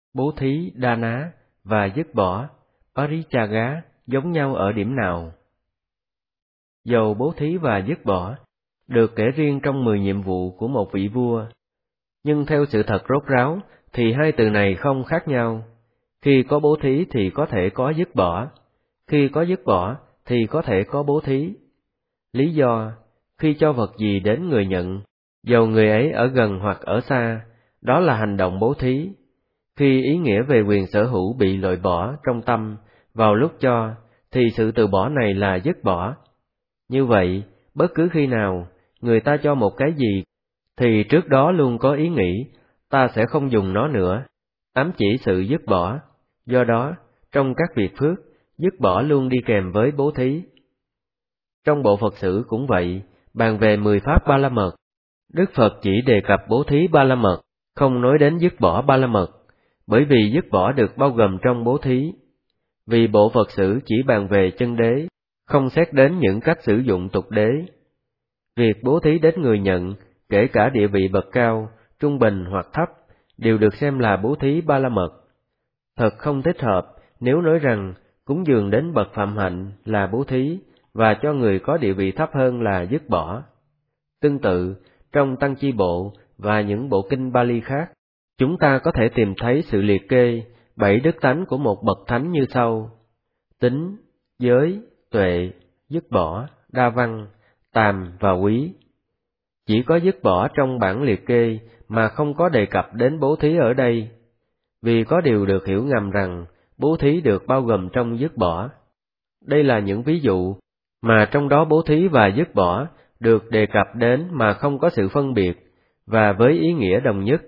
Bố thí đa ná và dứt bỏ Parichaga giống nhau ở điểm nào? Dầu bố thí và dứt bỏ được kể riêng trong 10 nhiệm vụ của một vị vua, nhưng theo sự thật rốt ráo thì hai từ này không khác nhau. Khi có bố thí thì có thể có dứt bỏ, khi có dứt bỏ thì có thể có bố thí. Lý do, khi cho vật gì đến người nhận, dầu người ấy ở gần hoặc ở xa, đó là hành động bố thí. Khi ý nghĩa về quyền sở hữu bị loại bỏ trong tâm vào lúc cho, thì sự từ bỏ này là dứt bỏ. Như vậy, bất cứ khi nào người ta cho một cái gì, thì trước đó luôn có ý nghĩ, ta sẽ không dùng nó nữa, ám chỉ sự dứt bỏ. Do đó, trong các việc phước, dứt bỏ luôn đi kèm với bố thí. Trong bộ Phật sử cũng vậy, bàn về 10 pháp ba la mật, Đức Phật chỉ đề cập bố thí ba la mật, không nói đến dứt bỏ ba la mật, bởi vì dứt bỏ được bao gồm trong bố thí. Vì bộ Phật sử chỉ bàn về chân đế, không xét đến những cách sử dụng tục đế. Việc bố thí đến người nhận, kể cả địa vị bậc cao, trung bình hoặc thấp, đều được xem là bố thí ba la mật. Thật không thích hợp nếu nói rằng cúng dường đến bậc phạm hạnh là bố thí, và cho người có địa vị thấp hơn là dứt bỏ. Tương tự, trong Tăng Chi Bộ và những bộ kinh Bali khác, chúng ta có thể tìm thấy sự liệt kê 7 đức tánh của một bậc thánh như sau: tính, giới, tuệ, dứt bỏ, đa văn, tàm và quý. Chỉ có dứt bỏ trong bản liệt kê mà không có đề cập đến bố thí ở đây, vì có điều được hiểu ngầm rằng bố thí được bao gồm trong dứt bỏ. Đây là những ví dụ mà trong đó bố thí và dứt bỏ được đề cập đến mà không có sự phân biệt, và với ý nghĩa đồng nhất.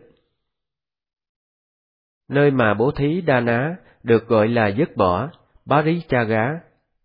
Nơi mà bố thí đa ná được gọi là dứt bỏ, Parichaga.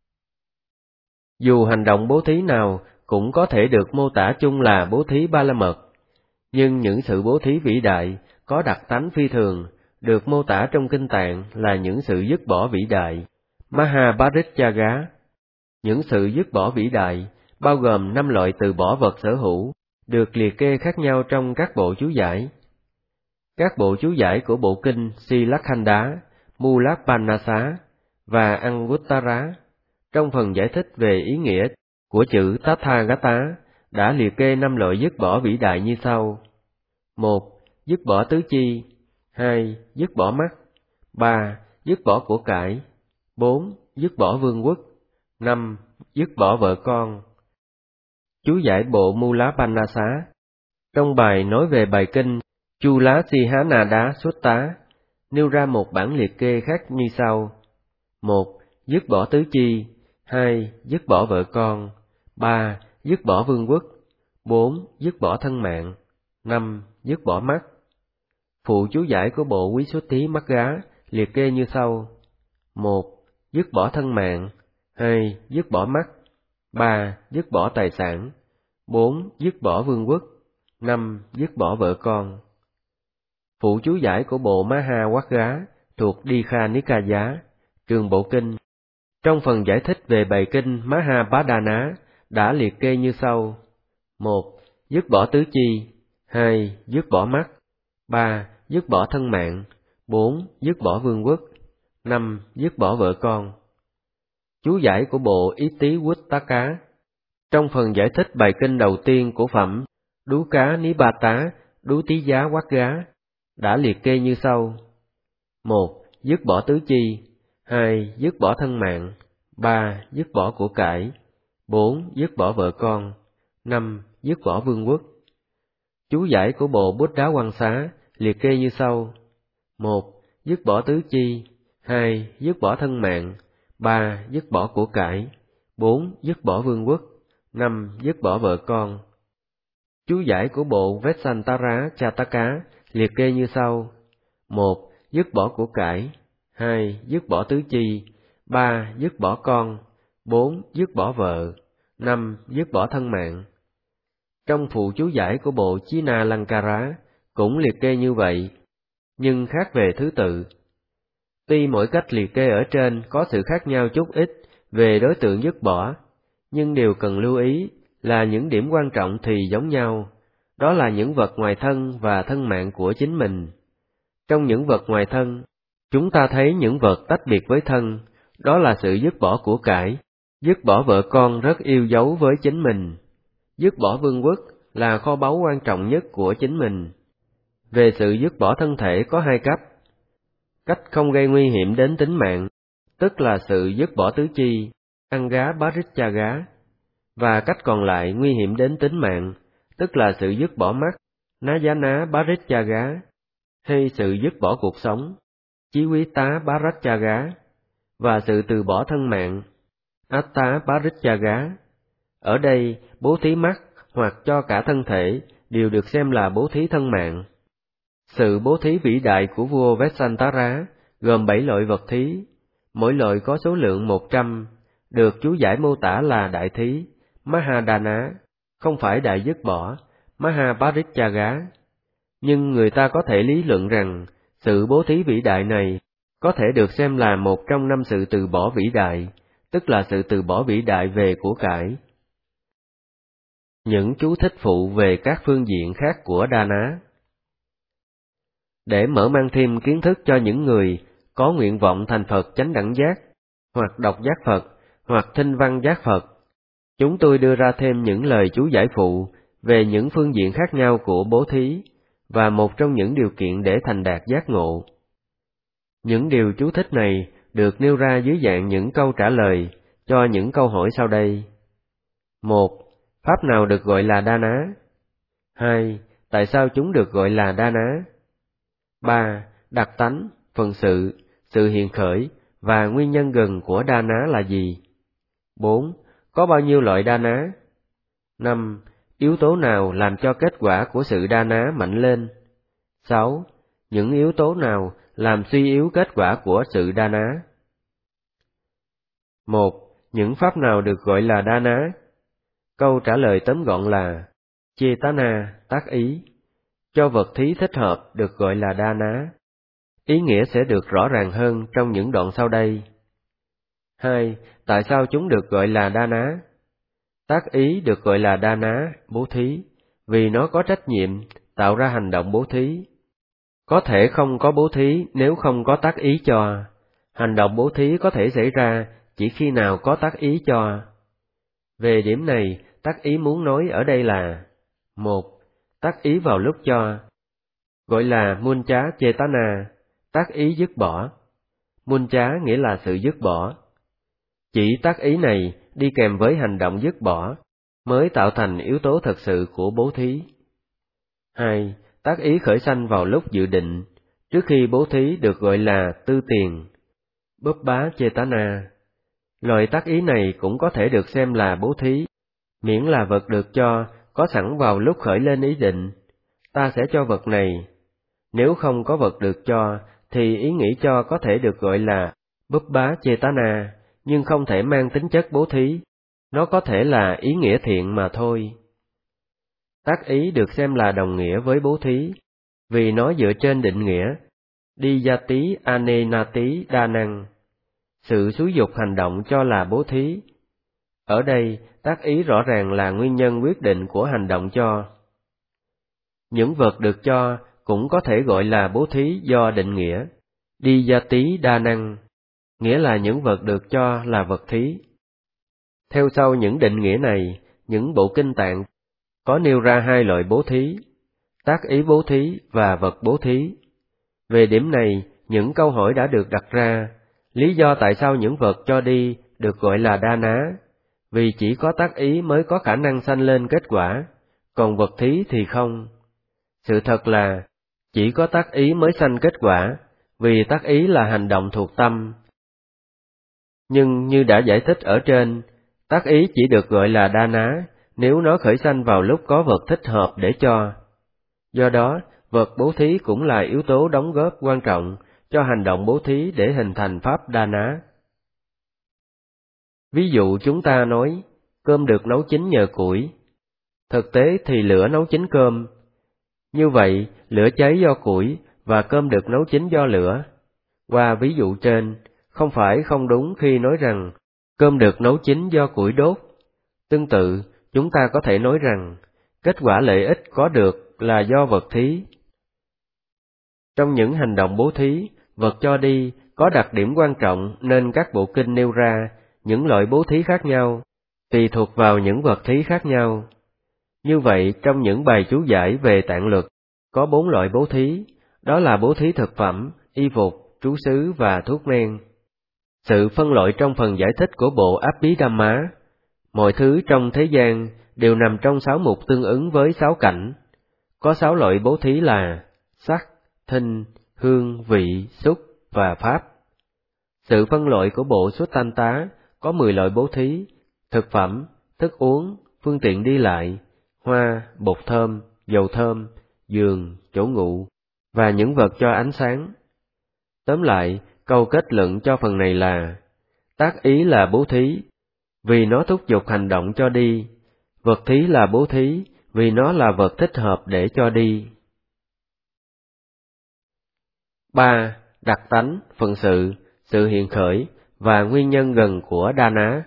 Dù hành động bố thí nào cũng có thể được mô tả chung là bố thí ba la mật, nhưng những sự bố thí vĩ đại, có đặc tánh phi thường, được mô tả trong Kinh Tạng là những sự dứt bỏ vĩ đại, Mahabarichaga. Những sự dứt bỏ vĩ đại, bao gồm 5 loại từ bỏ vật sở hữu, được liệt kê khác nhau trong các bộ chú giải. Các bộ chú giải của bộ kinh Silakhanda, Mulapannasa và Anguttara, trong phần giải thích về ý nghĩa của chữ Tathagata, đã liệt kê 5 loại dứt bỏ vĩ đại như sau: 1. Dứt bỏ tứ chi. 2. Dứt bỏ mắt. 3. Dứt bỏ của cải. 4. Dứt bỏ vương quốc. 5. Dứt bỏ vợ con. Chú giải bộ Mulapannasa, trong bài nói về bài kinh Chulasihánada Sutta, nêu ra một bản liệt kê khác như sau: 1. Dứt bỏ tứ chi. 2. Dứt bỏ vợ con. 3. Dứt bỏ vương quốc. 4. Dứt bỏ thân mạng. 5. Dứt bỏ mắt. Phụ chú giải của bộ Quý Xuất Thí Magga liệt kê như sau: 1. Dứt bỏ thân mạng. 2. Dứt bỏ mắt. 3. Dứt bỏ tài sản. 4. Dứt bỏ vương quốc. 5. Dứt bỏ vợ con. Phụ chú giải của bộ Mahawagga thuộc Dikha Nikaya, trường bộ kinh, trong phần giải thích về bài kinh Mahabadana, đã liệt kê như sau: 1. Dứt bỏ tứ chi. 2. Dứt bỏ mắt. 3. Dứt bỏ thân mạng. 4. Dứt bỏ vương quốc. 5. Dứt bỏ vợ con. Chú giải của bộ Itivuttaka, trong phần giải thích bài kinh đầu tiên của phẩm Đú Cá Nibata Đú Tí Giá Quát Gá, đã liệt kê như sau: 1. Dứt bỏ tứ chi. 2. Dứt bỏ thân mạng. 3. Dứt bỏ của cải. 4. Dứt bỏ vợ con. 5. Dứt bỏ vương quốc. Chú giải của bộ Bút Đá Quan Xá liệt kê như sau: 1. Dứt bỏ tứ chi. 2. Dứt bỏ thân mạng. 3. Dứt bỏ của cải. 4. Dứt bỏ vương quốc. 5. Dứt bỏ vợ con. Chú giải của bộ Vesantara Chataka liệt kê như sau: 1. Dứt bỏ của cải. 2. Dứt bỏ tứ chi. 3. Dứt bỏ con. 4. Dứt bỏ vợ. 5. Dứt bỏ thân mạng. Trong phụ chú giải của bộ China Lankara cũng liệt kê như vậy, nhưng khác về thứ tự. Tuy mỗi cách liệt kê ở trên có sự khác nhau chút ít về đối tượng dứt bỏ, nhưng điều cần lưu ý là những điểm quan trọng thì giống nhau, đó là những vật ngoài thân và thân mạng của chính mình. Trong những vật ngoài thân, chúng ta thấy những vật tách biệt với thân, đó là sự dứt bỏ của cải, dứt bỏ vợ con rất yêu dấu với chính mình, dứt bỏ vương quốc là kho báu quan trọng nhất của chính mình. Về sự dứt bỏ thân thể có hai cách. Cách không gây nguy hiểm đến tính mạng, tức là sự dứt bỏ tứ chi, Anga Parityāga, và cách còn lại nguy hiểm đến tính mạng, tức là sự dứt bỏ mắt, Nayana Parityāga, hay sự dứt bỏ cuộc sống, Jivita Parityāga, và sự từ bỏ thân mạng, Atta Parityāga. Ở đây, bố thí mắt hoặc cho cả thân thể đều được xem là bố thí thân mạng. Sự bố thí vĩ đại của vua Vesantara gồm 7 loại vật thí, mỗi loại có số lượng 100, được chú giải mô tả là đại thí, Mahadana, không phải đại dứt bỏ, Mahaparityāga. Nhưng người ta có thể lý luận rằng, sự bố thí vĩ đại này có thể được xem là một trong 5 sự từ bỏ vĩ đại, tức là sự từ bỏ vĩ đại về của cải. Những chú thích phụ về các phương diện khác của Dana. Để mở mang thêm kiến thức cho những người có nguyện vọng thành Phật chánh đẳng giác, hoặc đọc giác Phật, hoặc thinh văn giác Phật, chúng tôi đưa ra thêm những lời chú giải phụ về những phương diện khác nhau của bố thí, và một trong những điều kiện để thành đạt giác ngộ. Những điều chú thích này được nêu ra dưới dạng những câu trả lời cho những câu hỏi sau đây. 1. Pháp nào được gọi là Dana? 2. Tại sao chúng được gọi là Dana? 3. Đặc tánh, phần sự hiện khởi và nguyên nhân gần của Dana là gì? 4. Có bao nhiêu loại Dana? 5. Yếu tố nào làm cho kết quả của sự Dana mạnh lên? 6. Những yếu tố nào làm suy yếu kết quả của sự Dana? 1. Những pháp nào được gọi là Dana? Câu trả lời tóm gọn là Chetana, tác ý. Cho vật thí thích hợp được gọi là Dana. Ý nghĩa sẽ được rõ ràng hơn trong những đoạn sau đây. 2. Tại sao chúng được gọi là Dana? Tác ý được gọi là Dana, bố thí, vì nó có trách nhiệm tạo ra hành động bố thí. Có thể không có bố thí nếu không có tác ý cho. Hành động bố thí có thể xảy ra chỉ khi nào có tác ý cho. Về điểm này, tác ý muốn nói ở đây là 1. Tác ý vào lúc cho, gọi là Muncha Chetana, tác ý dứt bỏ. Muncha nghĩa là sự dứt bỏ. Chỉ tác ý này đi kèm với hành động dứt bỏ mới tạo thành yếu tố thực sự của bố thí. 2. Tác ý khởi sanh vào lúc dự định, trước khi bố thí được gọi là tư tiền, Bubbha Chetana. Loại tác ý này cũng có thể được xem là bố thí, miễn là vật được cho có sẵn vào lúc khởi lên ý định, ta sẽ cho vật này. Nếu không có vật được cho, thì ý nghĩ cho có thể được gọi là Bubbha Chetana, nhưng không thể mang tính chất bố thí, nó có thể là ý nghĩa thiện mà thôi. Tác ý được xem là đồng nghĩa với bố thí, vì nó dựa trên định nghĩa Diyati Anenati Danang, sự xúi dục hành động cho là bố thí. Ở đây, tác ý rõ ràng là nguyên nhân quyết định của hành động cho. Những vật được cho cũng có thể gọi là bố thí do định nghĩa Diyati Danang, nghĩa là những vật được cho là vật thí. Theo sau những định nghĩa này, những bộ kinh tạng có nêu ra hai loại bố thí, tác ý bố thí và vật bố thí. Về điểm này, những câu hỏi đã được đặt ra, lý do tại sao những vật cho đi được gọi là Dana, vì chỉ có tác ý mới có khả năng sanh lên kết quả, còn vật thí thì không. Sự thật là, chỉ có tác ý mới sanh kết quả, vì tác ý là hành động thuộc tâm. Nhưng như đã giải thích ở trên, tác ý chỉ được gọi là Dana nếu nó khởi sanh vào lúc có vật thích hợp để cho. Do đó, vật bố thí cũng là yếu tố đóng góp quan trọng cho hành động bố thí để hình thành pháp Dana. Ví dụ chúng ta nói, cơm được nấu chín nhờ củi. Thực tế thì lửa nấu chín cơm. Như vậy, lửa cháy do củi và cơm được nấu chín do lửa. Qua ví dụ trên, không phải không đúng khi nói rằng cơm được nấu chín do củi đốt. Tương tự, chúng ta có thể nói rằng kết quả lợi ích có được là do vật thí. Trong những hành động bố thí, vật cho đi có đặc điểm quan trọng nên các bộ kinh nêu ra những loại bố thí khác nhau, tùy thuộc vào những vật thí khác nhau. Như vậy, trong những bài chú giải về tạng luật, có 4 loại bố thí, đó là bố thí thực phẩm, y phục, trú xứ và thuốc men. Sự phân loại trong phần giải thích của bộ Abhidhamma, mọi thứ trong thế gian đều nằm trong 6 mục tương ứng với 6 cảnh. Có 6 loại bố thí là sắc, thinh, hương, vị, xúc và pháp. Sự phân loại của bộ Suttanta có 10 loại bố thí: thực phẩm, thức uống, phương tiện đi lại, hoa, bột thơm, dầu thơm, giường, chỗ ngủ, và những vật cho ánh sáng. Tóm lại, câu kết luận cho phần này là, tác ý là bố thí, vì nó thúc giục hành động cho đi, vật thí là bố thí, vì nó là vật thích hợp để cho đi. 3. Đặc tánh, phận sự hiện khởi và nguyên nhân gần của Dana.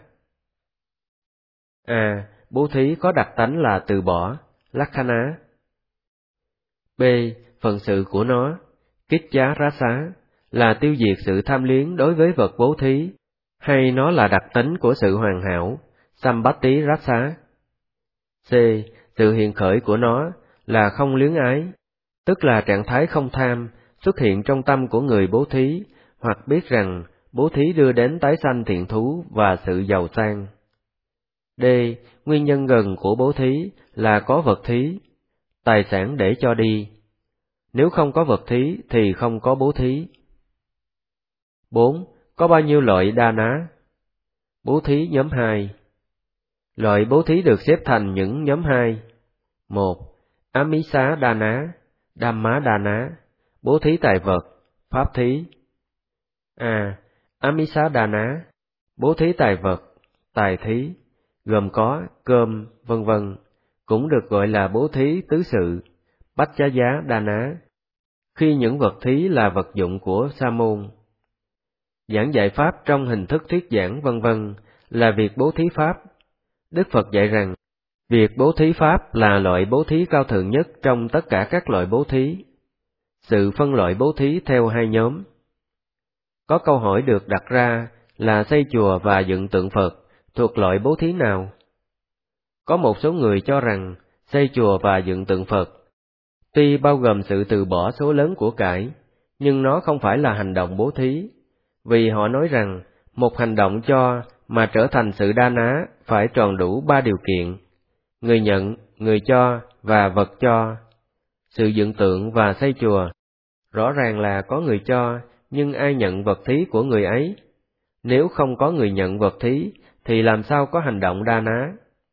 A. Bố thí có đặc tánh là từ bỏ, Lakkhana. B. Phận sự của nó, Kiccha Rasa, là tiêu diệt sự tham luyến đối với vật bố thí, hay nó là đặc tính của sự hoàn hảo, Sambatti Rasa. C. Sự hiện khởi của nó là không luyến ái, tức là trạng thái không tham xuất hiện trong tâm của người bố thí, hoặc biết rằng bố thí đưa đến tái sanh thiện thú và sự giàu sang. D. Nguyên nhân gần của bố thí là có vật thí, tài sản để cho đi. Nếu không có vật thí thì không có bố thí. 4. Có bao nhiêu loại Dana? Bố thí nhóm 2. Loại bố thí được xếp thành những nhóm 2. 1. Amisa Dana, Dhamma Dana, bố thí tài vật, pháp thí. A. Amisa Dana, bố thí tài vật, tài thí, gồm có cơm, vân vân, cũng được gọi là bố thí tứ sự, Bachaya Dana, khi những vật thí là vật dụng của sa môn. Giảng dạy pháp trong hình thức thuyết giảng vân vân là việc bố thí pháp. Đức Phật dạy rằng, việc bố thí pháp là loại bố thí cao thượng nhất trong tất cả các loại bố thí. Sự phân loại bố thí theo 2 nhóm. Có câu hỏi được đặt ra là xây chùa và dựng tượng Phật thuộc loại bố thí nào? Có một số người cho rằng xây chùa và dựng tượng Phật tuy bao gồm sự từ bỏ số lớn của cải, nhưng nó không phải là hành động bố thí, vì họ nói rằng một hành động cho mà trở thành sự Dana phải tròn đủ 3 điều kiện: người nhận, người cho và vật cho. Sự dựng tượng và xây chùa rõ ràng là có người cho, nhưng ai nhận vật thí của người ấy? Nếu không có người nhận vật thí thì làm sao có hành động Dana?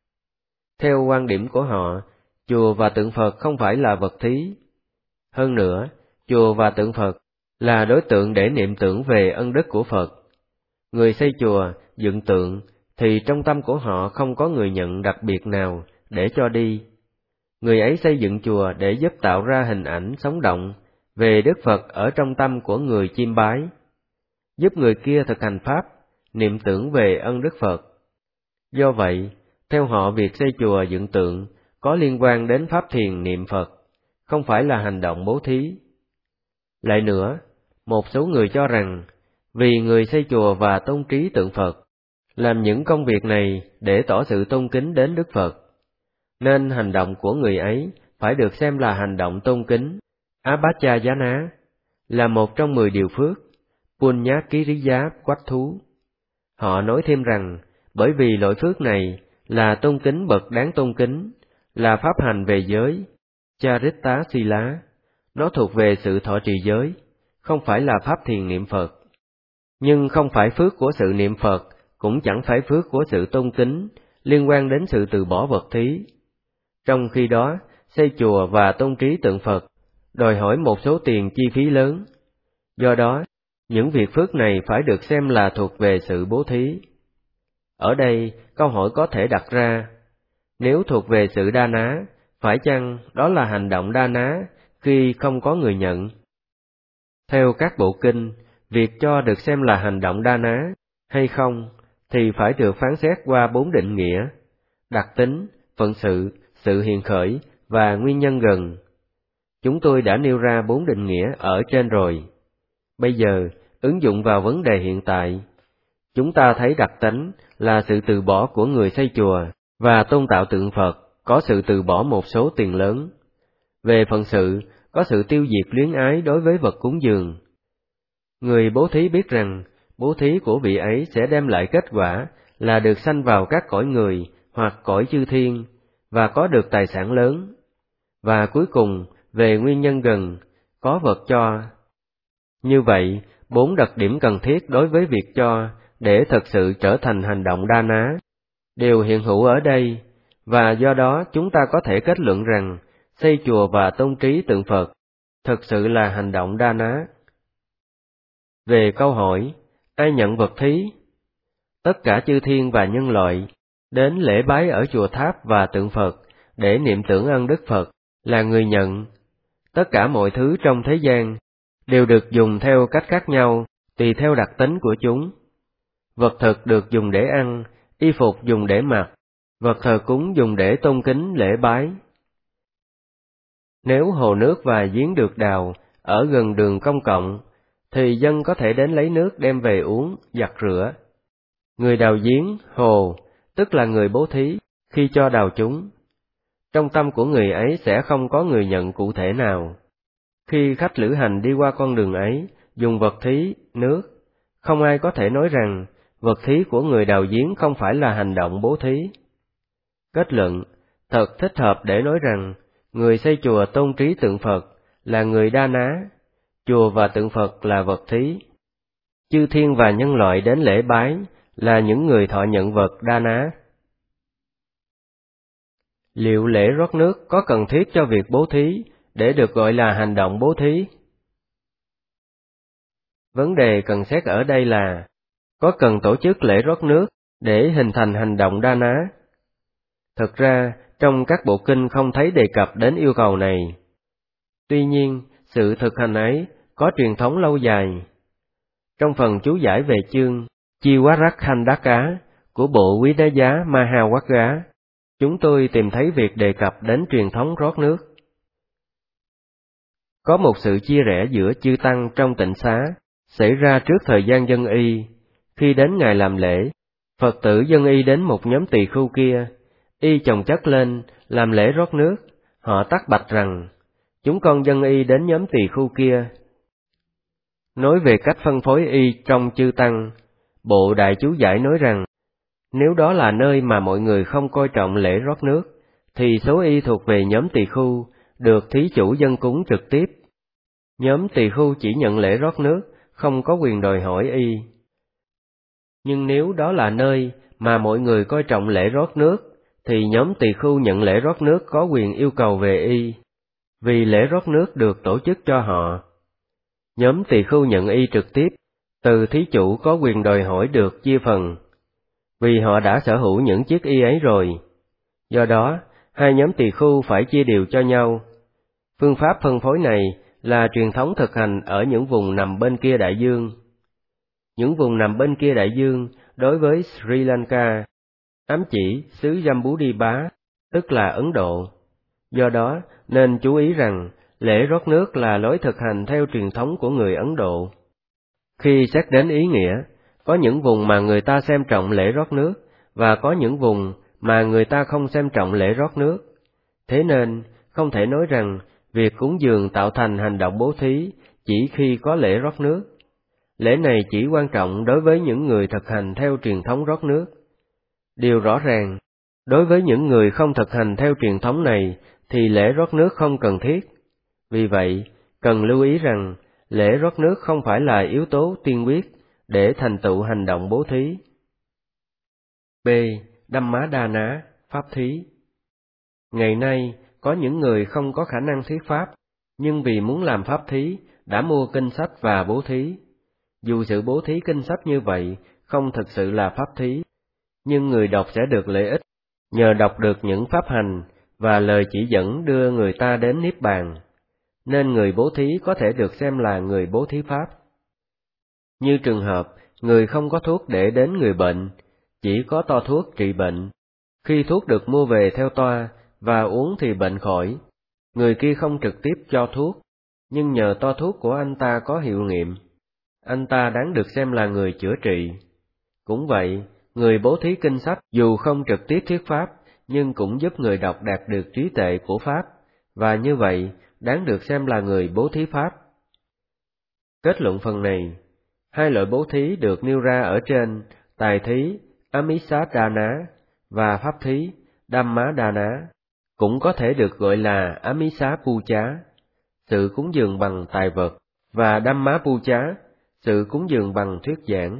Theo quan điểm của họ, chùa và tượng Phật không phải là vật thí. Hơn nữa, chùa và tượng Phật là đối tượng để niệm tưởng về ân đức của Phật. Người xây chùa, dựng tượng thì trong tâm của họ không có người nhận đặc biệt nào để cho đi. Người ấy xây dựng chùa để giúp tạo ra hình ảnh sống động về Đức Phật ở trong tâm của người chiêm bái, giúp người kia thực hành pháp, niệm tưởng về ân đức Phật. Do vậy, theo họ việc xây chùa dựng tượng có liên quan đến pháp thiền niệm Phật, không phải là hành động bố thí. Lại nữa, một số người cho rằng, vì người xây chùa và tôn trí tượng Phật, làm những công việc này để tỏ sự tôn kính đến Đức Phật, nên hành động của người ấy phải được xem là hành động tôn kính, Abhachayana, là một trong 10 điều phước, Punyakiriya quách thú. Họ nói thêm rằng, bởi vì loại phước này là tôn kính bậc đáng tôn kính, là pháp hành về giới, Charita Sila, nó thuộc về sự thọ trì giới, không phải là pháp thiền niệm Phật. Nhưng không phải phước của sự niệm Phật, cũng chẳng phải phước của sự tôn kính, liên quan đến sự từ bỏ vật thí. Trong khi đó, xây chùa và tôn trí tượng Phật đòi hỏi một số tiền chi phí lớn. Do đó, những việc phước này phải được xem là thuộc về sự bố thí. Ở đây, câu hỏi có thể đặt ra, nếu thuộc về sự Dana, phải chăng đó là hành động Dana khi không có người nhận? Theo các bộ kinh, việc cho được xem là hành động Dana hay không thì phải được phán xét qua 4 định nghĩa: đặc tính, phận sự hiện khởi và nguyên nhân gần. Chúng tôi đã nêu ra 4 định nghĩa ở trên rồi. Bây giờ, ứng dụng vào vấn đề hiện tại. Chúng ta thấy đặc tánh là sự từ bỏ của người xây chùa và tôn tạo tượng Phật, có sự từ bỏ một số tiền lớn. Về phận sự, có sự tiêu diệt luyến ái đối với vật cúng dường. Người bố thí biết rằng, bố thí của vị ấy sẽ đem lại kết quả là được sanh vào các cõi người hoặc cõi chư thiên, và có được tài sản lớn. Và cuối cùng, về nguyên nhân gần, có vật cho. Như vậy, 4 đặc điểm cần thiết đối với việc cho để thực sự trở thành hành động đa ná đều hiện hữu ở đây, và do đó chúng ta có thể kết luận rằng xây chùa và tôn trí tượng Phật thực sự là hành động đa ná. Về câu hỏi, ai nhận vật thí? Tất cả chư thiên và nhân loại đến lễ bái ở chùa tháp và tượng Phật để niệm tưởng ân đức Phật là người nhận. Tất cả mọi thứ trong thế gian đều được dùng theo cách khác nhau, tùy theo đặc tính của chúng. Vật thực được dùng để ăn, y phục dùng để mặc, vật thờ cúng dùng để tôn kính lễ bái. Nếu hồ nước và giếng được đào ở gần đường công cộng, thì dân có thể đến lấy nước đem về uống, giặt rửa. Người đào giếng, hồ, tức là người bố thí, khi cho đào chúng. Trong tâm của người ấy sẽ không có người nhận cụ thể nào. Khi khách lữ hành đi qua con đường ấy, dùng vật thí, nước, không ai có thể nói rằng vật thí của người đào giếng không phải là hành động bố thí. Kết luận, thật thích hợp để nói rằng, người xây chùa tôn trí tượng Phật là người đa ná, chùa và tượng Phật là vật thí. Chư thiên và nhân loại đến lễ bái là những người thọ nhận vật đa ná. Liệu lễ rót nước có cần thiết cho việc bố thí để được gọi là hành động bố thí? Vấn đề cần xét ở đây là, có cần tổ chức lễ rót nước để hình thành hành động đa ná? Thực ra, trong các bộ kinh không thấy đề cập đến yêu cầu này. Tuy nhiên, sự thực hành ấy có truyền thống lâu dài. Trong phần chú giải về chương Chiwarakhandaka của bộ Quý Đá Giá Mahawagga, chúng tôi tìm thấy việc đề cập đến truyền thống rót nước. Có một sự chia rẽ giữa chư tăng trong tịnh xá xảy ra trước thời gian dân y. Khi đến ngày làm lễ, Phật tử dân y đến một nhóm tỳ khưu kia, y chồng chất lên làm lễ rót nước. Họ tắc bạch rằng, chúng con dân y đến nhóm tỳ khưu kia. Nói về cách phân phối y trong chư tăng, bộ đại chú giải nói rằng, nếu đó là nơi mà mọi người không coi trọng lễ rót nước, thì số y thuộc về nhóm tỳ khưu, được thí chủ dân cúng trực tiếp. Nhóm tỳ khưu chỉ nhận lễ rót nước, không có quyền đòi hỏi y. Nhưng nếu đó là nơi mà mọi người coi trọng lễ rót nước, thì nhóm tỳ khưu nhận lễ rót nước có quyền yêu cầu về y, vì lễ rót nước được tổ chức cho họ. Nhóm tỳ khưu nhận y trực tiếp, từ thí chủ có quyền đòi hỏi được chia phần, vì họ đã sở hữu những chiếc y ấy rồi. Do đó, hai nhóm tỳ khưu phải chia đều cho nhau. Phương pháp phân phối này là truyền thống thực hành ở những vùng nằm bên kia đại dương. Những vùng nằm bên kia đại dương đối với Sri Lanka ám chỉ xứ Jambudvipa, tức là Ấn Độ. Do đó, nên chú ý rằng lễ rót nước là lối thực hành theo truyền thống của người Ấn Độ. Khi xét đến ý nghĩa, có những vùng mà người ta xem trọng lễ rót nước, và có những vùng mà người ta không xem trọng lễ rót nước. Thế nên, không thể nói rằng việc cúng dường tạo thành hành động bố thí chỉ khi có lễ rót nước. Lễ này chỉ quan trọng đối với những người thực hành theo truyền thống rót nước. Điều rõ ràng, đối với những người không thực hành theo truyền thống này thì lễ rót nước không cần thiết. Vì vậy, cần lưu ý rằng lễ rót nước không phải là yếu tố tiên quyết để thành tựu hành động bố thí. B. Dhammadana, pháp thí. Ngày nay, có những người không có khả năng thuyết pháp, nhưng vì muốn làm pháp thí, đã mua kinh sách và bố thí. Dù sự bố thí kinh sách như vậy không thực sự là pháp thí, nhưng người đọc sẽ được lợi ích, nhờ đọc được những pháp hành và lời chỉ dẫn đưa người ta đến Niết Bàn, nên người bố thí có thể được xem là người bố thí pháp. Như trường hợp, người không có thuốc để đến người bệnh, chỉ có toa thuốc trị bệnh. Khi thuốc được mua về theo toa và uống thì bệnh khỏi, Người kia không trực tiếp cho thuốc, nhưng nhờ toa thuốc của anh ta có hiệu nghiệm, anh ta đáng được xem là người chữa trị. Cũng vậy, người bố thí kinh sách dù không trực tiếp thuyết pháp, nhưng cũng giúp người đọc đạt được trí tuệ của pháp, và như vậy đáng được xem là người bố thí pháp. Kết luận phần này, hai loại bố thí được nêu ra ở trên, tài thí, Amisadana, và pháp thí, Dhammadana, cũng có thể được gọi là Amisa Puja, sự cúng dường bằng tài vật, và Dhamma Puja, sự cúng dường bằng thuyết giảng.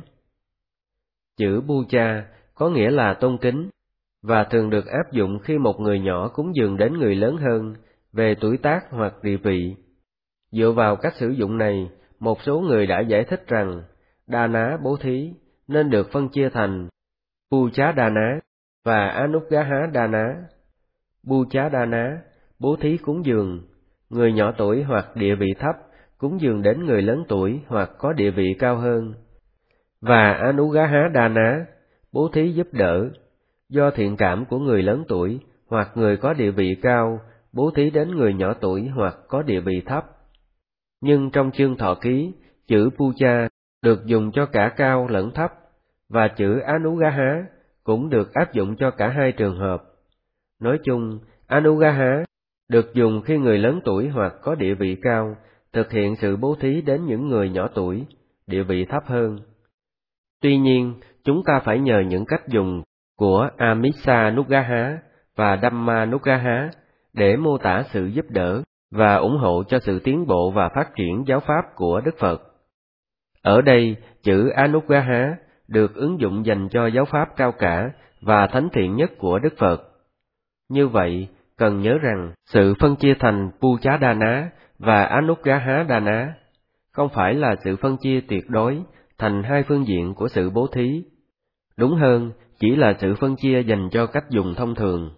Chữ Puja có nghĩa là tôn kính, và thường được áp dụng khi một người nhỏ cúng dường đến người lớn hơn, về tuổi tác hoặc địa vị. Dựa vào cách sử dụng này, một số người đã giải thích rằng, Dana bố thí nên được phân chia thành Puja Dana và Anugraha Dana. Puja Dana, bố thí cúng dường, người nhỏ tuổi hoặc địa vị thấp, cúng dường đến người lớn tuổi hoặc có địa vị cao hơn. Và Anugraha Dana, bố thí giúp đỡ, do thiện cảm của người lớn tuổi hoặc người có địa vị cao, bố thí đến người nhỏ tuổi hoặc có địa vị thấp. Nhưng trong chương thọ ký, chữ Puja được dùng cho cả cao lẫn thấp, và chữ Anugraha cũng được áp dụng cho cả hai trường hợp. Nói chung, Anugraha được dùng khi người lớn tuổi hoặc có địa vị cao thực hiện sự bố thí đến những người nhỏ tuổi, địa vị thấp hơn. Tuy nhiên, chúng ta phải nhờ những cách dùng của Amisanugraha và Dhammanugraha để mô tả sự giúp đỡ và ủng hộ cho sự tiến bộ và phát triển giáo pháp của Đức Phật. Ở đây, chữ Anugraha được ứng dụng dành cho giáo pháp cao cả và thánh thiện nhất của Đức Phật. Như vậy, cần nhớ rằng sự phân chia thành Puja Dana và Anugraha Dana không phải là sự phân chia tuyệt đối thành hai phương diện của sự bố thí. Đúng hơn, chỉ là sự phân chia dành cho cách dùng thông thường.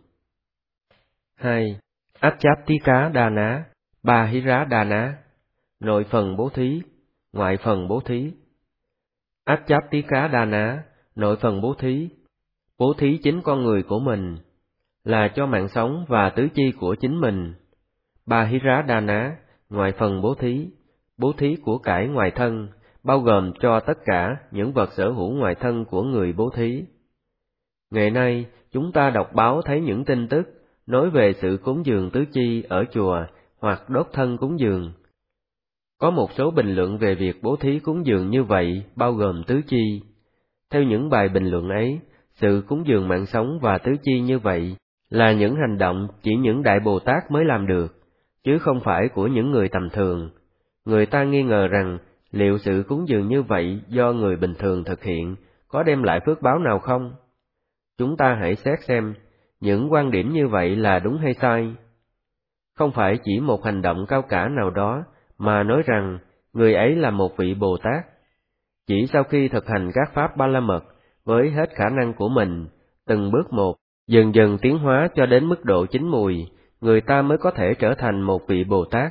2. Achattika Dana, Bahira Dana, nội phần bố thí, ngoại phần bố thí. Achattika Dana, nội phần bố thí chính con người của mình, là cho mạng sống và tứ chi của chính mình. Bahira Dana, ngoại phần bố thí của cải ngoài thân, bao gồm cho tất cả những vật sở hữu ngoài thân của người bố thí. Ngày nay, chúng ta đọc báo thấy những tin tức nói về sự cúng dường tứ chi ở chùa hoặc đốt thân cúng dường. Có một số bình luận về việc bố thí cúng dường như vậy bao gồm tứ chi. Theo những bài bình luận ấy, sự cúng dường mạng sống và tứ chi như vậy là những hành động chỉ những Đại Bồ Tát mới làm được, chứ không phải của những người tầm thường. Người ta nghi ngờ rằng liệu sự cúng dường như vậy do người bình thường thực hiện có đem lại phước báo nào không? Chúng ta hãy xét xem những quan điểm như vậy là đúng hay sai. Không phải chỉ một hành động cao cả nào đó mà nói rằng người ấy là một vị Bồ Tát. Chỉ sau khi thực hành các pháp Ba La Mật với hết khả năng của mình, từng bước một, dần dần tiến hóa cho đến mức độ chín mùi, người ta mới có thể trở thành một vị Bồ Tát.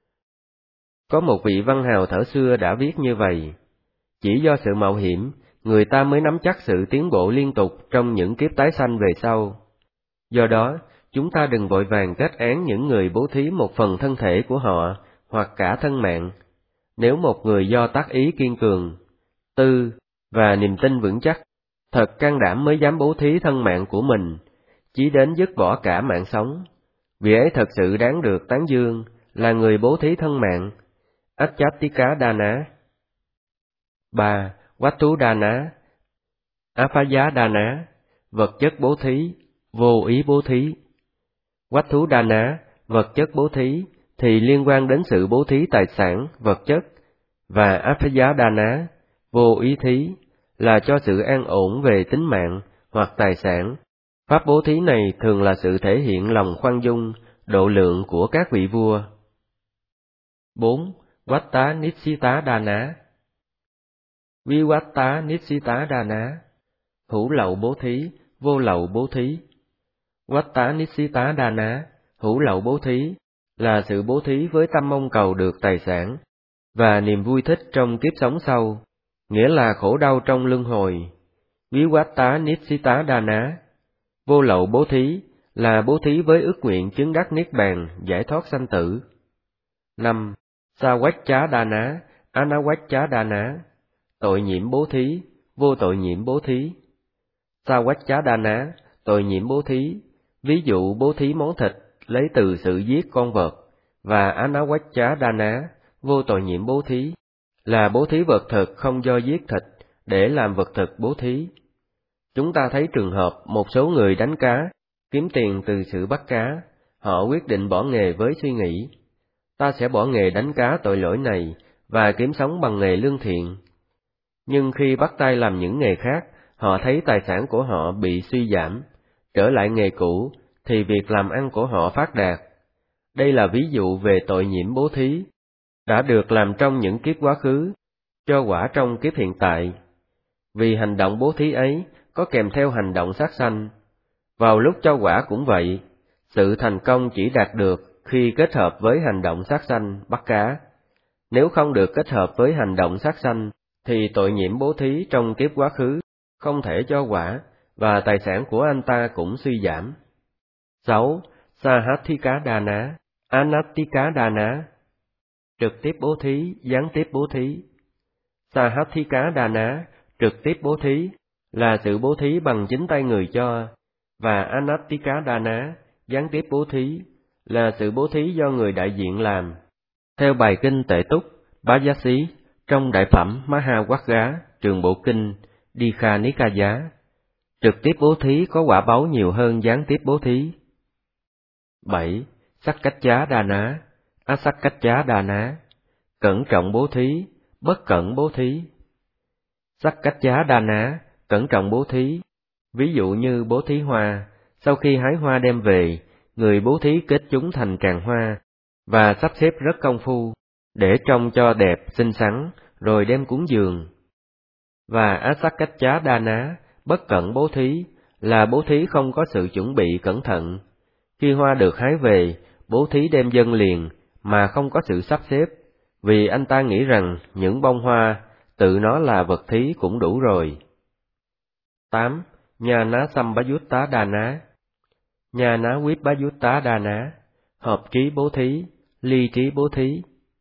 Có một vị văn hào thở xưa đã viết như vậy: chỉ do sự mạo hiểm, người ta mới nắm chắc sự tiến bộ liên tục trong những kiếp tái sanh về sau. Do đó, chúng ta đừng vội vàng kết án những người bố thí một phần thân thể của họ hoặc cả thân mạng. Nếu một người do tác ý kiên cường, tư và niềm tin vững chắc, thật can đảm mới dám bố thí thân mạng của mình, chí đến dứt bỏ cả mạng sống, vị ấy thật sự đáng được tán dương, là người bố thí thân mạng. Achattika Dana. 3. Vattu Dana, Apaya Dana, vật chất bố thí, vô ý bố thí. Vattu Dana, vật chất bố thí, thì liên quan đến sự bố thí tài sản, vật chất, và Apaya Dana, vô ý thí, là cho sự an ổn về tính mạng hoặc tài sản. Pháp bố thí này thường là sự thể hiện lòng khoan dung, độ lượng của các vị vua. 4. Vatta Nissita Dana. Vivatta Nissita Dana, hữu lậu bố thí, vô lậu bố thí. Vatta Nissita Dana, hữu lậu bố thí, là sự bố thí với tâm mong cầu được tài sản và niềm vui thích trong kiếp sống sau, nghĩa là khổ đau trong luân hồi. Vivatta Nissita Dana, vô lậu bố thí, là bố thí với ước nguyện chứng đắc niết bàn, giải thoát sanh tử. 5. Sawachchādāna, Anawachchādāna, tội nhiễm bố thí, vô tội nhiễm bố thí. Sawachchādāna, tội nhiễm bố thí, ví dụ bố thí món thịt lấy từ sự giết con vật, và Anawachchādāna, vô tội nhiễm bố thí, là bố thí vật thực không do giết thịt để làm vật thực bố thí. Chúng ta thấy trường hợp một số người đánh cá, kiếm tiền từ sự bắt cá, họ quyết định bỏ nghề với suy nghĩ, ta sẽ bỏ nghề đánh cá tội lỗi này và kiếm sống bằng nghề lương thiện. Nhưng khi bắt tay làm những nghề khác, họ thấy tài sản của họ bị suy giảm, trở lại nghề cũ, thì việc làm ăn của họ phát đạt. Đây là ví dụ về tội nhiễm bố thí, đã được làm trong những kiếp quá khứ, cho quả trong kiếp hiện tại. Vì hành động bố thí ấy có kèm theo hành động sát sanh. Vào lúc cho quả cũng vậy, sự thành công chỉ đạt được khi kết hợp với hành động sát sanh bắt cá. Nếu không được kết hợp với hành động sát sanh, thì tội nhiễm bố thí trong kiếp quá khứ không thể cho quả, và tài sản của anh ta cũng suy giảm. 6. Sahatthikādāna, Anattikādāna, trực tiếp bố thí, gián tiếp bố thí. Sahatthikādāna, trực tiếp bố thí, là sự bố thí bằng chính tay người cho, và Anattikādāna, gián tiếp bố thí, là sự bố thí do người đại diện làm. Theo bài kinh Tệ Túc, Bá Giá Xí, trong đại phẩm Mahāvajja, trường bộ kinh Dīkha Nikāya, trực tiếp bố thí có quả báu nhiều hơn gián tiếp bố thí. 7. Sakkacchādāna, Asakkacchādāna, cẩn trọng bố thí, bất cẩn bố thí. Sakkacchādāna, cẩn trọng bố thí, ví dụ như bố thí hoa, sau khi hái hoa đem về, người bố thí kết chúng thành tràng hoa, và sắp xếp rất công phu, để trông cho đẹp, xinh xắn, rồi đem cúng dường. Và Asakkacchādāna, bất cẩn bố thí, là bố thí không có sự chuẩn bị cẩn thận. Khi hoa được hái về, bố thí đem dâng liền, mà không có sự sắp xếp, vì anh ta nghĩ rằng những bông hoa, tự nó là vật thí cũng đủ rồi. 8. Ñāṇasambayuttādāna, Ñāṇavipayuttādāna, hợp trí bố thí, ly trí bố thí.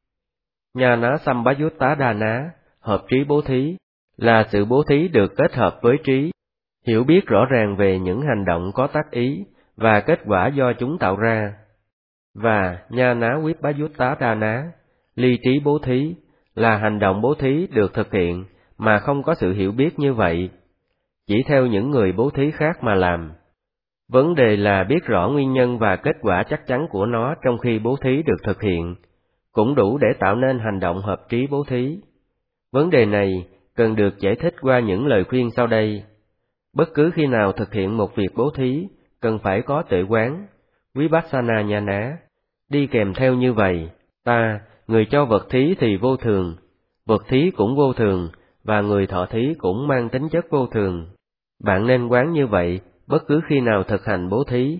Ñāṇasambayuttādāna, hợp trí bố thí, là sự bố thí được kết hợp với trí, hiểu biết rõ ràng về những hành động có tác ý và kết quả do chúng tạo ra. Và Ñāṇavipayuttādāna, ly trí bố thí, là hành động bố thí được thực hiện mà không có sự hiểu biết như vậy, chỉ theo những người bố thí khác mà làm. Vấn đề là biết rõ nguyên nhân và kết quả chắc chắn của nó trong khi bố thí được thực hiện, cũng đủ để tạo nên hành động hợp trí bố thí. Vấn đề này cần được giải thích qua những lời khuyên sau đây. Bất cứ khi nào thực hiện một việc bố thí, cần phải có tuệ quán, Vipassana Ñāṇa, đi kèm theo như vậy: ta, người cho vật thí thì vô thường, vật thí cũng vô thường, và người thọ thí cũng mang tính chất vô thường. Bạn nên quán như vậy bất cứ khi nào thực hành bố thí.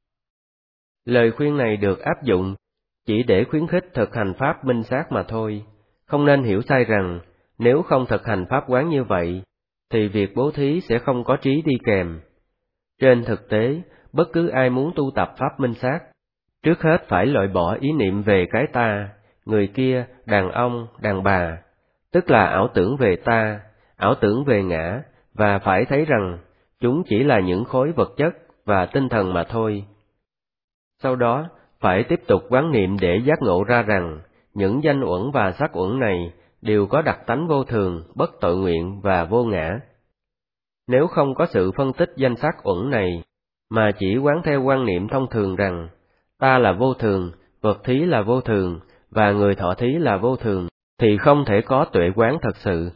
Lời khuyên này được áp dụng chỉ để khuyến khích thực hành pháp minh sát mà thôi, không nên hiểu sai rằng nếu không thực hành pháp quán như vậy, thì việc bố thí sẽ không có trí đi kèm. Trên thực tế, bất cứ ai muốn tu tập pháp minh sát, trước hết phải loại bỏ ý niệm về cái ta, người kia, đàn ông, đàn bà, tức là ảo tưởng về ta, ảo tưởng về ngã, và phải thấy rằng chúng chỉ là những khối vật chất và tinh thần mà thôi. Sau đó, phải tiếp tục quán niệm để giác ngộ ra rằng những danh uẩn và sắc uẩn này đều có đặc tánh vô thường, bất tội nguyện và vô ngã. Nếu không có sự phân tích danh sắc uẩn này, mà chỉ quán theo quan niệm thông thường rằng ta là vô thường, vật thí là vô thường, và người thọ thí là vô thường, thì không thể có tuệ quán thật sự.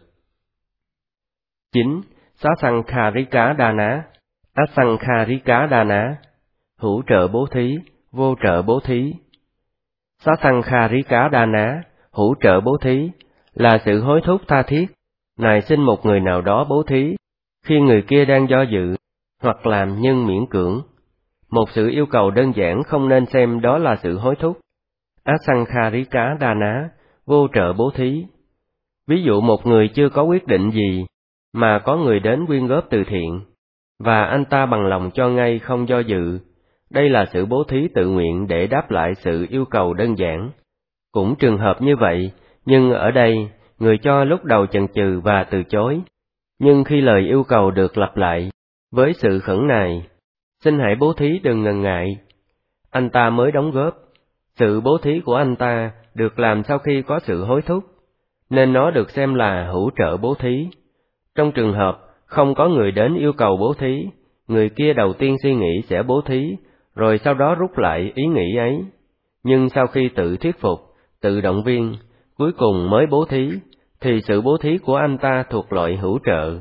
9. Sasaṅkhārikādāna, Asaṅkhārikādāna, hữu trợ bố thí, vô trợ bố thí. Sasaṅkhārikādāna, hữu trợ bố thí, là sự hối thúc tha thiết, nài xin một người nào đó bố thí, khi người kia đang do dự, hoặc làm nhưng miễn cưỡng. Một sự yêu cầu đơn giản không nên xem đó là sự hối thúc. Asaṅkhārikādāna, vô trợ bố thí. Ví dụ một người chưa có quyết định gì, mà có người đến quyên góp từ thiện, và anh ta bằng lòng cho ngay không do dự. Đây là sự bố thí tự nguyện để đáp lại sự yêu cầu đơn giản. Cũng trường hợp như vậy, nhưng ở đây, người cho lúc đầu chần chừ và từ chối, nhưng khi lời yêu cầu được lặp lại, với sự khẩn nài, xin hãy bố thí đừng ngần ngại, anh ta mới đóng góp. Sự bố thí của anh ta được làm sau khi có sự hối thúc, nên nó được xem là hữu trợ bố thí. Trong trường hợp không có người đến yêu cầu bố thí, người kia đầu tiên suy nghĩ sẽ bố thí, rồi sau đó rút lại ý nghĩ ấy. Nhưng sau khi tự thuyết phục, tự động viên, cuối cùng mới bố thí, thì sự bố thí của anh ta thuộc loại hữu trợ.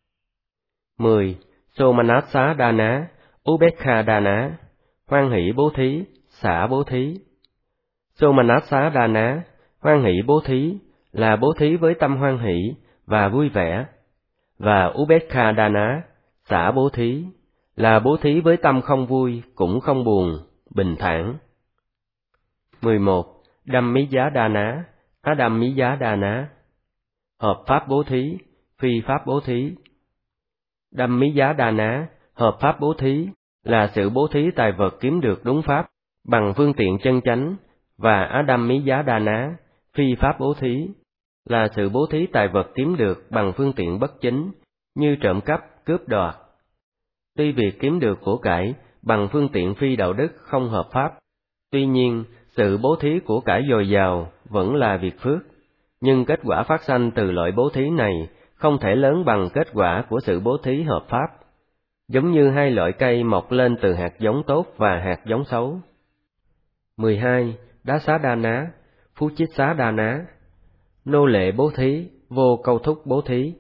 10. Somanassa Dana, Ubekha Dana, hoan hỷ bố thí, xả bố thí. Somanassa Dana, hoan hỷ bố thí, là bố thí với tâm hoan hỷ và vui vẻ, và Ubekha Dana, xả bố thí, là bố thí với tâm không vui cũng không buồn, bình thản. 11. Dhammiyya Dana, Adhammiyya Dana, hợp pháp bố thí, phi pháp bố thí. Dhammiyya Dana, hợp pháp bố thí, là sự bố thí tài vật kiếm được đúng pháp, bằng phương tiện chân chánh, và Adhammiyya Dana, phi pháp bố thí, là sự bố thí tài vật kiếm được bằng phương tiện bất chính, như trộm cắp, cướp đoạt. Tuy việc kiếm được của cải bằng phương tiện phi đạo đức không hợp pháp, tuy nhiên sự bố thí của cải dồi dào vẫn là việc phước, nhưng kết quả phát sanh từ loại bố thí này không thể lớn bằng kết quả của sự bố thí hợp pháp, giống như hai loại cây mọc lên từ hạt giống tốt và hạt giống xấu. 12. Dasadana, Phuchitsadana, nô lệ bố thí, vô câu thúc bố thí.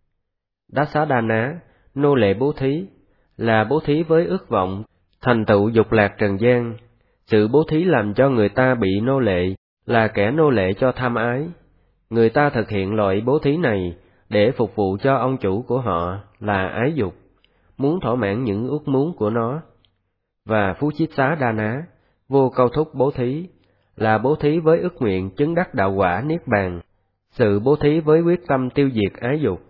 Dasadana, nô lệ bố thí, là bố thí với ước vọng thành tựu dục lạc trần gian. Sự bố thí làm cho người ta bị nô lệ, là kẻ nô lệ cho tham ái. Người ta thực hiện loại bố thí này để phục vụ cho ông chủ của họ là ái dục, muốn thỏa mãn những ước muốn của nó. Và Phuchitsadana, vô câu thúc bố thí, là bố thí với ước nguyện chứng đắc đạo quả niết bàn, sự bố thí với quyết tâm tiêu diệt ái dục.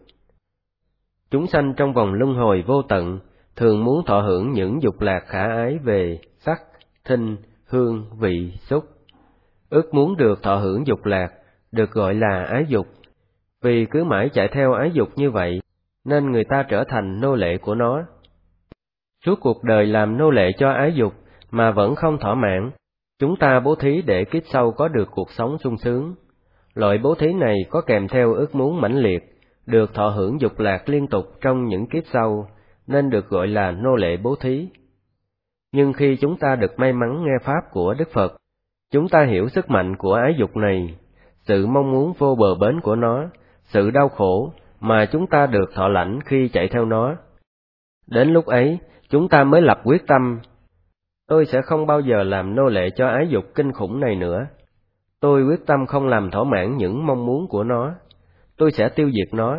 Chúng sanh trong vòng luân hồi vô tận thường muốn thọ hưởng những dục lạc khả ái về sắc, thinh, hương, vị, xúc. Ước muốn được thọ hưởng dục lạc được gọi là ái dục. Vì cứ mãi chạy theo ái dục như vậy, nên người ta trở thành nô lệ của nó. Suốt cuộc đời làm nô lệ cho ái dục mà vẫn không thỏa mãn, chúng ta bố thí để kiếp sau có được cuộc sống sung sướng. Loại bố thí này có kèm theo ước muốn mãnh liệt, được thọ hưởng dục lạc liên tục trong những kiếp sau, nên được gọi là nô lệ bố thí. Nhưng khi chúng ta được may mắn nghe pháp của Đức Phật, chúng ta hiểu sức mạnh của ái dục này, sự mong muốn vô bờ bến của nó, sự đau khổ mà chúng ta được thọ lãnh khi chạy theo nó. Đến lúc ấy, chúng ta mới lập quyết tâm: tôi sẽ không bao giờ làm nô lệ cho ái dục kinh khủng này nữa. Tôi quyết tâm không làm thỏa mãn những mong muốn của nó. Tôi sẽ tiêu diệt nó.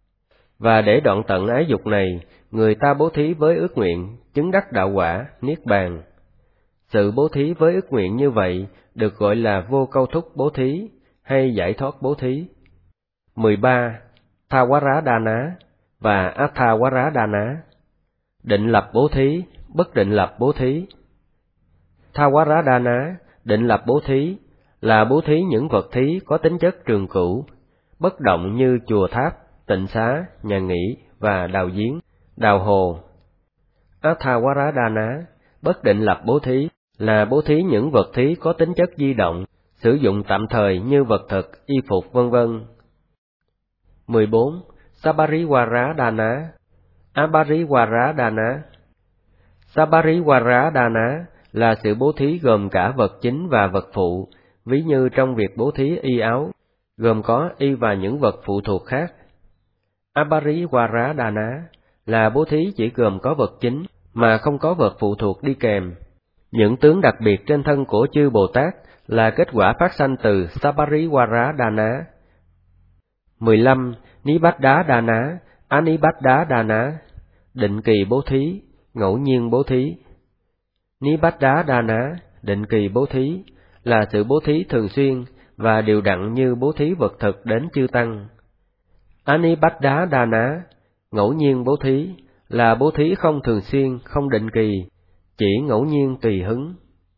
Và để đoạn tận ái dục này, người ta bố thí với ước nguyện chứng đắc đạo quả, niết bàn. Sự bố thí với ước nguyện như vậy được gọi là vô câu thúc bố thí hay giải thoát bố thí. 13. Thawara-dana và Athawara-dana, định lập bố thí, bất định lập bố thí. Thawara-dana, định lập bố thí, là bố thí những vật thí có tính chất trường cửu, bất động như chùa tháp, tịnh xá, nhà nghỉ và đào giếng, đào hồ. Athawara-dana, bất định lập bố thí, là bố thí những vật thí có tính chất di động, sử dụng tạm thời như vật thực, y phục vân vân. 14. Sabariwara-dana, Abariwara-dana. Sabariwara-dana là sự bố thí gồm cả vật chính và vật phụ, ví như trong việc bố thí y áo, gồm có y và những vật phụ thuộc khác. Abariwara-dana là bố thí chỉ gồm có vật chính, mà không có vật phụ thuộc đi kèm. Những tướng đặc biệt trên thân của chư Bồ Tát là kết quả phát sanh từ Sabariwara-dana. 15. Nibbada-dana, Anibbada-dana, định kỳ bố thí, ngẫu nhiên bố thí. Nibbada-dana, định kỳ bố thí, là sự bố thí thường xuyên và đều đặn như bố thí vật thực đến chư tăng. Anibbada-dana, ngẫu nhiên bố thí, là bố thí không thường xuyên, không định kỳ, chỉ ngẫu nhiên tùy hứng.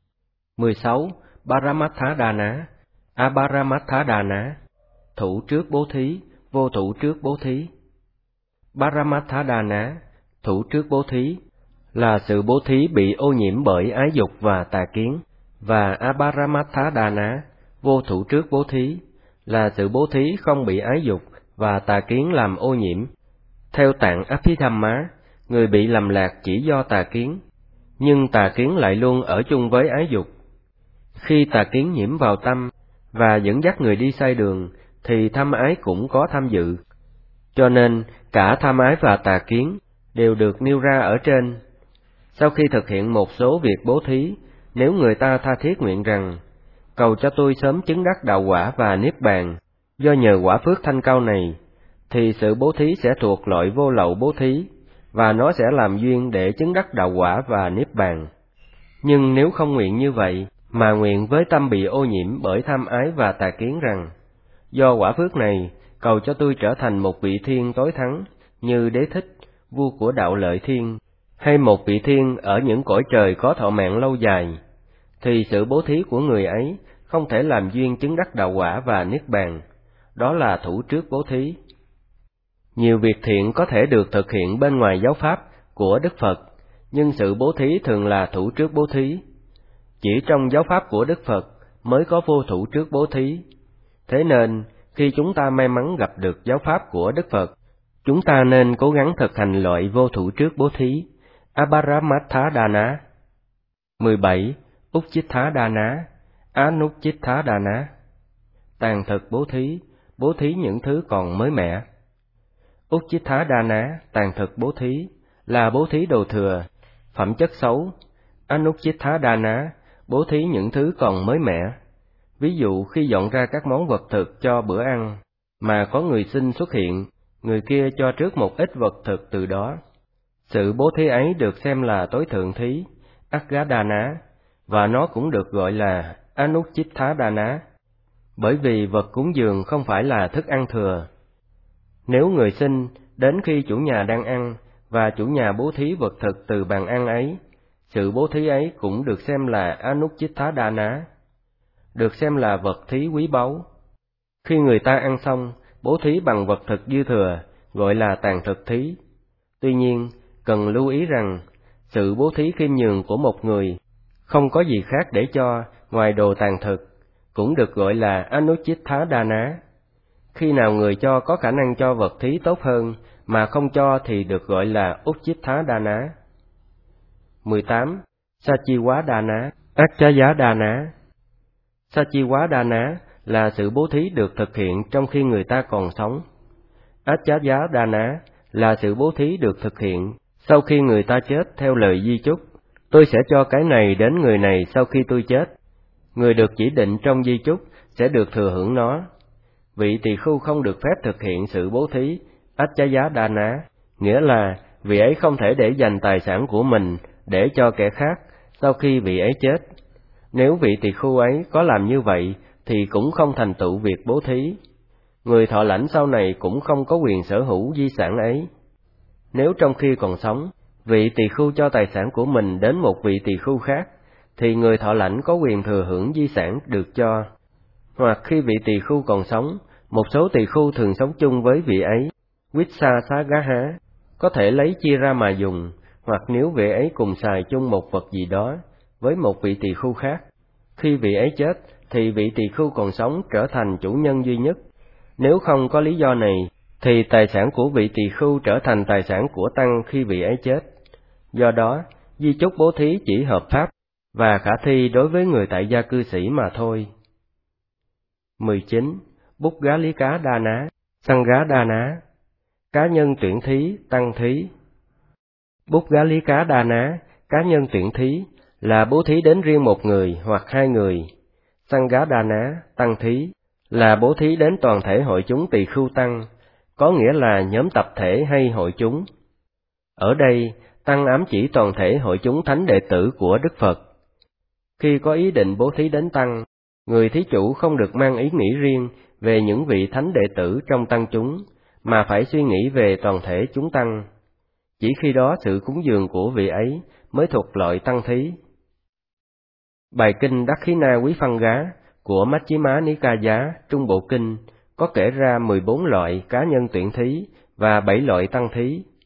16. Paramattha-đana, Aparamatha-đana, thủ trước bố thí, vô thủ trước bố thí. Paramattha-đana, thủ trước bố thí, là sự bố thí bị ô nhiễm bởi ái dục và tà kiến, và Aparamatha-đana, vô thủ trước bố thí, là sự bố thí không bị ái dục và tà kiến làm ô nhiễm. Theo tạng Abhidhamma, người bị lầm lạc chỉ do tà kiến, nhưng tà kiến lại luôn ở chung với ái dục. Khi tà kiến nhiễm vào tâm và dẫn dắt người đi sai đường, thì tham ái cũng có tham dự. Cho nên, cả tham ái và tà kiến đều được nêu ra ở trên. Sau khi thực hiện một số việc bố thí, nếu người ta tha thiết nguyện rằng, cầu cho tôi sớm chứng đắc đạo quả và niết bàn, do nhờ quả phước thanh cao này, thì sự bố thí sẽ thuộc loại vô lậu bố thí, và nó sẽ làm duyên để chứng đắc đạo quả và niết bàn. Nhưng nếu không nguyện như vậy, mà nguyện với tâm bị ô nhiễm bởi tham ái và tà kiến rằng, do quả phước này, cầu cho tôi trở thành một vị thiên tối thắng, như Đế Thích, vua của đạo Lợi Thiên, hay một vị thiên ở những cõi trời có thọ mạng lâu dài, thì sự bố thí của người ấy không thể làm duyên chứng đắc đạo quả và niết bàn. Đó là thủ trước bố thí. Nhiều việc thiện có thể được thực hiện bên ngoài giáo pháp của Đức Phật, nhưng sự bố thí thường là thủ trước bố thí. Chỉ trong giáo pháp của Đức Phật mới có vô thủ trước bố thí. Thế nên, khi chúng ta may mắn gặp được giáo pháp của Đức Phật, chúng ta nên cố gắng thực hành loại vô thủ trước bố thí, Aparamatha-đana. 17. Uchitha-đana, Anuchitha-đana, tàn thực bố thí những thứ còn mới mẻ. Uchitha-đana, tàn thực bố thí, là bố thí đồ thừa, phẩm chất xấu. Anuchitha-đana, bố thí những thứ còn mới mẻ. Ví dụ khi dọn ra các món vật thực cho bữa ăn, mà có người xin xuất hiện, người kia cho trước một ít vật thực từ đó. Sự bố thí ấy được xem là tối thượng thí, Aggadana, và nó cũng được gọi là Anuchitha-đana, bởi vì vật cúng dường không phải là thức ăn thừa. Nếu người xin đến khi chủ nhà đang ăn, và chủ nhà bố thí vật thực từ bàn ăn ấy, sự bố thí ấy cũng được xem là Anuchitha-đana, được xem là vật thí quý báu. Khi người ta ăn xong, bố thí bằng vật thực dư thừa, gọi là tàn thực thí. Tuy nhiên, cần lưu ý rằng, sự bố thí khiêm nhường của một người không có gì khác để cho ngoài đồ tàn thực, cũng được gọi là Anuchitha-đana. Khi nào người cho có khả năng cho vật thí tốt hơn, mà không cho thì được gọi là Uchitha-đana. 18. Sachiwa-đana, Acchaya-đana. Sachiwa-đana là sự bố thí được thực hiện trong khi người ta còn sống. Acchaya-đana là sự bố thí được thực hiện sau khi người ta chết theo lời di chúc. Tôi sẽ cho cái này đến người này sau khi tôi chết. Người được chỉ định trong di chúc sẽ được thừa hưởng nó. Vị tỳ khưu không được phép thực hiện sự bố thí Acchaya-đana, nghĩa là vị ấy không thể để dành tài sản của mình để cho kẻ khác sau khi vị ấy chết. Nếu vị tỳ khưu ấy có làm như vậy thì cũng không thành tựu việc bố thí. Người thọ lãnh sau này cũng không có quyền sở hữu di sản ấy. Nếu trong khi còn sống, vị tỳ khưu cho tài sản của mình đến một vị tỳ khưu khác, thì người thọ lãnh có quyền thừa hưởng di sản được cho. Hoặc khi vị tỳ khưu còn sống, một số tỳ khưu thường sống chung với vị ấy, Vitsasagaha, có thể lấy chia ra mà dùng, hoặc nếu vị ấy cùng xài chung một vật gì đó với một vị tỳ khưu khác. Khi vị ấy chết, thì vị tỳ khưu còn sống trở thành chủ nhân duy nhất. Nếu không có lý do này, thì tài sản của vị tỳ khưu trở thành tài sản của tăng khi vị ấy chết. Do đó, di chúc bố thí chỉ hợp pháp và khả thi đối với người tại gia cư sĩ mà thôi. 19. Puddhalika-đana, Sangha-đana, cá nhân tuyển thí, tăng thí. Puddhalika-đana, cá nhân tuyển thí, là bố thí đến riêng một người hoặc hai người. Sangha-đana, tăng thí, là bố thí đến toàn thể hội chúng tỳ khưu tăng, có nghĩa là nhóm tập thể hay hội chúng. Ở đây, tăng ám chỉ toàn thể hội chúng thánh đệ tử của Đức Phật. Khi có ý định bố thí đến tăng, người thí chủ không được mang ý nghĩ riêng về những vị thánh đệ tử trong tăng chúng, mà phải suy nghĩ về toàn thể chúng tăng. Chỉ khi đó sự cúng dường của vị ấy mới thuộc loại tăng thí. Bài kinh Dakkina Quý Phân Gá của Majjhima Nikaya Trung Bộ Kinh có kể ra 14 loại cá nhân tuyển thí và 7 loại tăng thí.